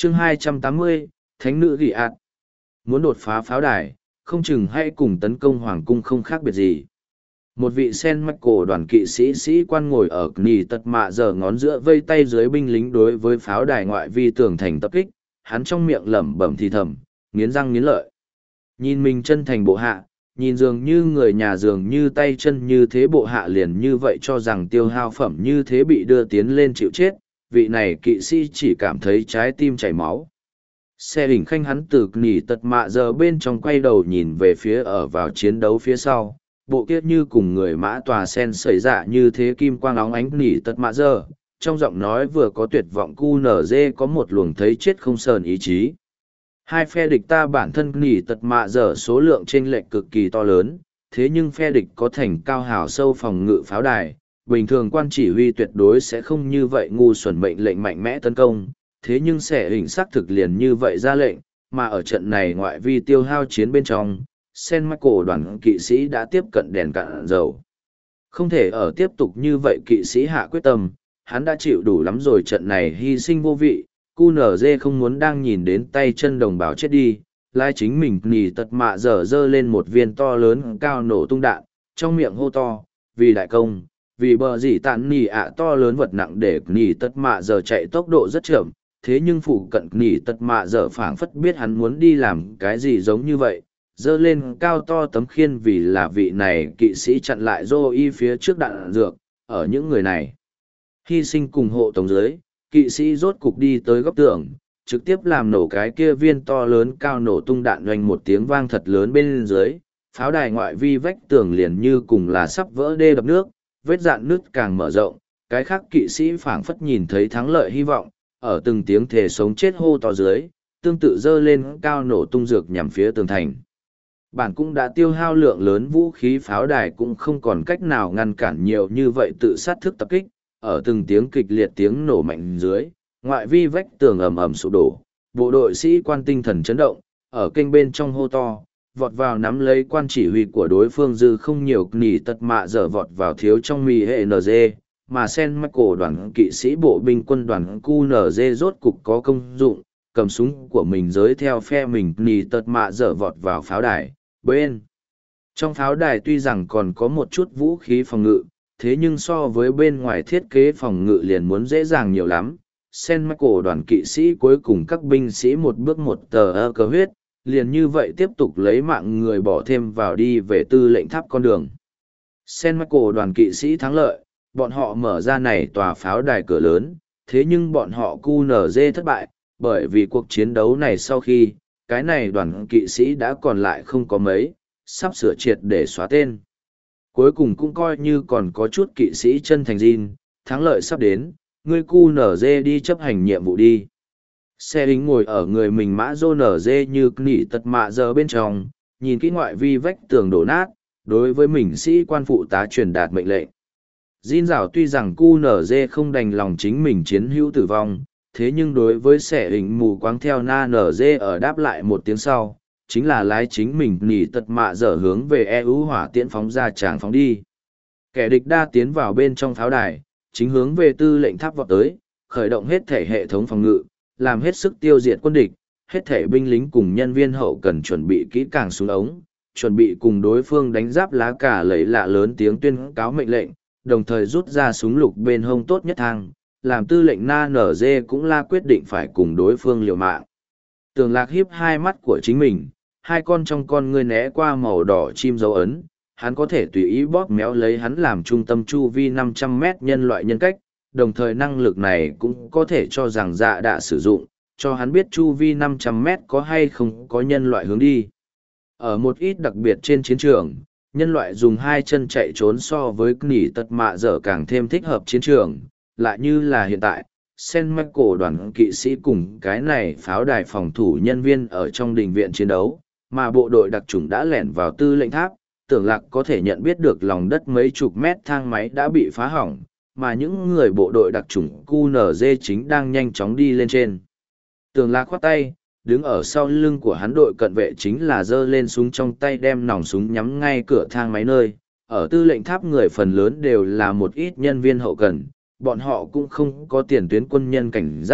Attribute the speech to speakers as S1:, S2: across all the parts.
S1: Chương 280, Thánh nữ gỉ ạt. Muốn đột phá pháo đài, không chừng hay cùng tấn công hoàng cung không khác biệt gì. Một vị sen mạch cổ đoàn kỵ sĩ quan ngồi ở nỉ tật mạ giờ ngón giữa vây tay dưới binh lính đối với pháo đài ngoại vi tường thành tập kích, hắn trong miệng lẩm bẩm thì thầm, nghiến răng nghiến lợi. Nhìn mình chân thành bộ hạ, nhìn dường như người nhà dường như tay chân như thế bộ hạ liền như vậy cho rằng tiêu hao phẩm như thế bị đưa tiến lên chịu chết, vị này kỵ sĩ chỉ cảm thấy trái tim chảy máu. Xe hình khanh hắn từ nỉ tật mạ giờ bên trong quay đầu nhìn về phía ở vào chiến đấu phía sau, bộ kiết như cùng người mã tòa sen xảy ra như thế kim quang óng ánh nỉ tật mạ giờ, trong giọng nói vừa có tuyệt vọng cu nở dê có một luồng thấy chết không sờn ý chí. Hai phe địch ta bản thân nỉ tật mạ giờ số lượng chênh lệch cực kỳ to lớn, thế nhưng phe địch có thành cao hào sâu phòng ngự pháo đài, bình thường quan chỉ huy tuyệt đối sẽ không như vậy ngu xuẩn mệnh lệnh mạnh mẽ tấn công, thế nhưng sẽ hình xác thực liền như vậy ra lệnh, mà ở trận này ngoại vi tiêu hao chiến bên trong, Sen Michael đoàn kỵ sĩ đã tiếp cận đèn cạn dầu. Không thể ở tiếp tục như vậy kỵ sĩ hạ quyết tâm, hắn đã chịu đủ lắm rồi trận này hy sinh vô vị, QNZ không muốn đang nhìn đến tay chân đồng bào chết đi, lai chính mình nỉ tật mạ dơ lên một viên to lớn cao nổ tung đạn, trong miệng hô to, vì đại công, vì bờ dỉ tạn nỉ ạ to lớn vật nặng để nỉ tật mạ giờ chạy tốc độ rất chậm, thế nhưng phụ cận nỉ tật mạ giờ phảng phất biết hắn muốn đi làm cái gì giống như vậy, dơ lên cao to tấm khiên vì là vị này kỵ sĩ chặn lại dô y phía trước đạn dược, ở những người này. Hy sinh cùng hộ tống dưới, kỵ sĩ rốt cục đi tới góc tường, trực tiếp làm nổ cái kia viên to lớn cao nổ tung đạn doanh một tiếng vang thật lớn bên dưới, pháo đài ngoại vi vách tường liền như cùng là sắp vỡ đê đập nước, vết dạn nước càng mở rộng, cái khác kỵ sĩ phảng phất nhìn thấy thắng lợi hy vọng, ở từng tiếng thề sống chết hô to dưới, tương tự dơ lên cao nổ tung dược nhằm phía tường thành. Bản cũng đã tiêu hao lượng lớn vũ khí pháo đài cũng không còn cách nào ngăn cản nhiều như vậy tự sát thức tập kích, ở từng tiếng kịch liệt tiếng nổ mạnh dưới, ngoại vi vách tường ầm ầm sụp đổ, bộ đội sĩ quan tinh thần chấn động, ở kênh bên trong hô to, vọt vào nắm lấy quan chỉ huy của đối phương dư không nhiều nỉ tật mạ dở vọt vào thiếu trong mì hệ NG, mà Sen Michael đoàn kỵ sĩ bộ binh quân đoàn QNZ rốt cục có công dụng, cầm súng của mình giới theo phe mình nỉ tật mạ dở vọt vào pháo đài, bên. Trong pháo đài tuy rằng còn có một chút vũ khí phòng ngự, thế nhưng so với bên ngoài thiết kế phòng ngự liền muốn dễ dàng nhiều lắm. Sen Michael đoàn kỵ sĩ cuối cùng các binh sĩ một bước một tờ cờ huyết, liền như vậy tiếp tục lấy mạng người bỏ thêm vào đi về tư lệnh tháp con đường. Sen Michael đoàn kỵ sĩ thắng lợi, bọn họ mở ra này tòa pháo đài cửa lớn, thế nhưng bọn họ QNZ thất bại, bởi vì cuộc chiến đấu này sau khi, cái này đoàn kỵ sĩ đã còn lại không có mấy, sắp sửa triệt để xóa tên. Cuối cùng cũng coi như còn có chút kỵ sĩ chân thành Jin, thắng lợi sắp đến, ngươi QNZ đi chấp hành nhiệm vụ đi. Xe lính ngồi ở người mình mã dô NZ như nỉ tật mạ giờ bên trong, nhìn kỹ ngoại vi vách tường đổ nát, đối với mình sĩ quan phụ tá truyền đạt mệnh lệnh. Jin rảo tuy rằng QNZ không đành lòng chính mình chiến hữu tử vong, thế nhưng đối với xe lính mù quáng theo na NZ ở đáp lại một tiếng sau, chính là lái chính mình nỉ tật mạ dở hướng về EU hỏa tiễn phóng ra tràng phóng đi. Kẻ địch đa tiến vào bên trong pháo đài, chính hướng về tư lệnh tháp vọt tới, khởi động hết thể hệ thống phòng ngự, làm hết sức tiêu diệt quân địch, hết thể binh lính cùng nhân viên hậu cần chuẩn bị kỹ càng súng ống, chuẩn bị cùng đối phương đánh giáp lá cả lấy lạ lớn tiếng tuyên cáo mệnh lệnh, đồng thời rút ra súng lục bên hông tốt nhất thang, làm tư lệnh na nở dê cũng la quyết định phải cùng đối phương liều mạng. Tường Lạc hiếp hai mắt của chính mình, hai con trong con ngươi né qua màu đỏ chim dấu ấn, hắn có thể tùy ý bóp méo lấy hắn làm trung tâm chu vi 500 mét nhân loại nhân cách, đồng thời năng lực này cũng có thể cho rằng dạ đã sử dụng, cho hắn biết chu vi 500 mét có hay không có nhân loại hướng đi. Ở một ít đặc biệt trên chiến trường, nhân loại dùng hai chân chạy trốn so với nỉ tật mạ dở càng thêm thích hợp chiến trường, lại như là hiện tại. Sen Michael đoàn kỵ sĩ cùng cái này pháo đài phòng thủ nhân viên ở trong đình viện chiến đấu, mà bộ đội đặc chủng đã lẻn vào tư lệnh tháp, Tưởng Lạc có thể nhận biết được lòng đất mấy chục mét thang máy đã bị phá hỏng, mà những người bộ đội đặc chủng QNZ chính đang nhanh chóng đi lên trên. Tưởng Lạc khoát tay, đứng ở sau lưng của hắn đội cận vệ chính là giơ lên súng trong tay đem nòng súng nhắm ngay cửa thang máy nơi. Ở tư lệnh tháp người phần lớn đều là một ít nhân viên hậu cần, bọn họ cũng không có tiền tuyến quân nhân cảnh giác,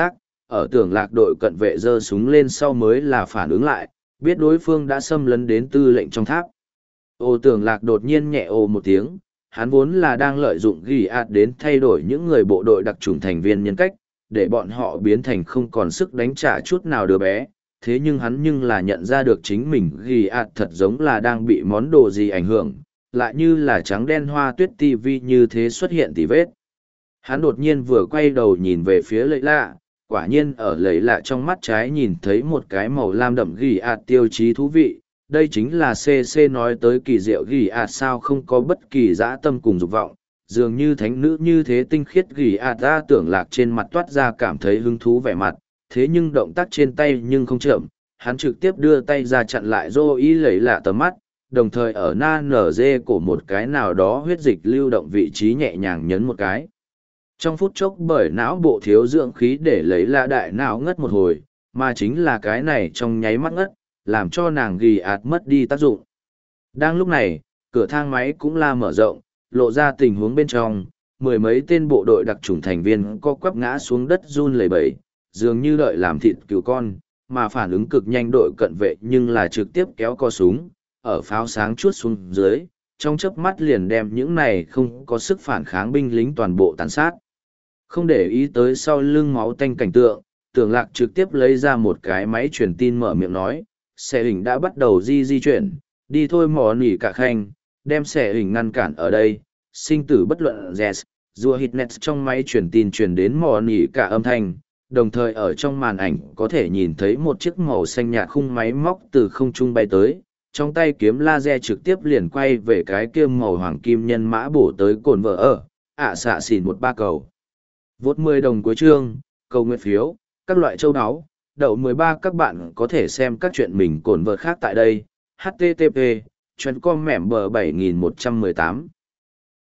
S1: ở tưởng lạc đội cận vệ giơ súng lên sau mới là phản ứng lại, biết đối phương đã xâm lấn đến tư lệnh trong tháp. Ô tưởng lạc đột nhiên nhẹ ồ một tiếng, hắn vốn là đang lợi dụng ghi ạt đến thay đổi những người bộ đội đặc trùng thành viên nhân cách, để bọn họ biến thành không còn sức đánh trả chút nào đứa bé. Thế nhưng hắn là nhận ra được chính mình ghi ạt thật giống là đang bị món đồ gì ảnh hưởng, lại như là trắng đen hoa tuyết tivi như thế xuất hiện tỉ vết. Hắn đột nhiên vừa quay đầu nhìn về phía lấy lạ, quả nhiên ở lấy lạ trong mắt trái nhìn thấy một cái màu lam đậm ghi ạt tiêu chí thú vị. Đây chính là CC nói tới kỳ diệu ghi ạt sao không có bất kỳ dã tâm cùng dục vọng, dường như thánh nữ như thế tinh khiết ghi ạt ra tưởng lạc trên mặt toát ra cảm thấy hứng thú vẻ mặt, thế nhưng động tác trên tay nhưng không chậm, hắn trực tiếp đưa tay ra chặn lại dô ý lấy lạ tầm mắt, đồng thời ở na nở dê của một cái nào đó huyết dịch lưu động vị trí nhẹ nhàng nhấn một cái. Trong phút chốc bởi não bộ thiếu dưỡng khí để lấy lạ đại não ngất một hồi, mà chính là cái này trong nháy mắt ngất, làm cho nàng ghi ạt mất đi tác dụng. Đang lúc này, cửa thang máy cũng la mở rộng, lộ ra tình huống bên trong, mười mấy tên bộ đội đặc chủng thành viên co quắp ngã xuống đất run lẩy bẩy, dường như đợi làm thịt cứu con, mà phản ứng cực nhanh đội cận vệ nhưng là trực tiếp kéo co súng, ở pháo sáng chuốt xuống dưới, trong chớp mắt liền đem những này không có sức phản kháng binh lính toàn bộ tàn sát. Không để ý tới sau lưng máu tanh cảnh tượng, tưởng lạc trực tiếp lấy ra một cái máy truyền tin mở miệng nói, xe hình đã bắt đầu di chuyển, đi thôi mò nỉ cả khanh, đem xe hình ngăn cản ở đây, sinh tử bất luận yes, rùa hít net trong máy truyền tin truyền đến mò nỉ cả âm thanh, đồng thời ở trong màn ảnh có thể nhìn thấy một chiếc màu xanh nhạt khung máy móc từ không trung bay tới, trong tay kiếm laser trực tiếp liền quay về cái kia màu hoàng kim nhân mã bổ tới cồn vợ ở, xạ xỉn 13 cầu. Vốt 10 đồng cuối chương, cầu nguyện phiếu, các loại châu áo, đậu 13 các bạn có thể xem các chuyện mình cồn vợ khác tại đây, http, chuyên com mẻm bờ 7118.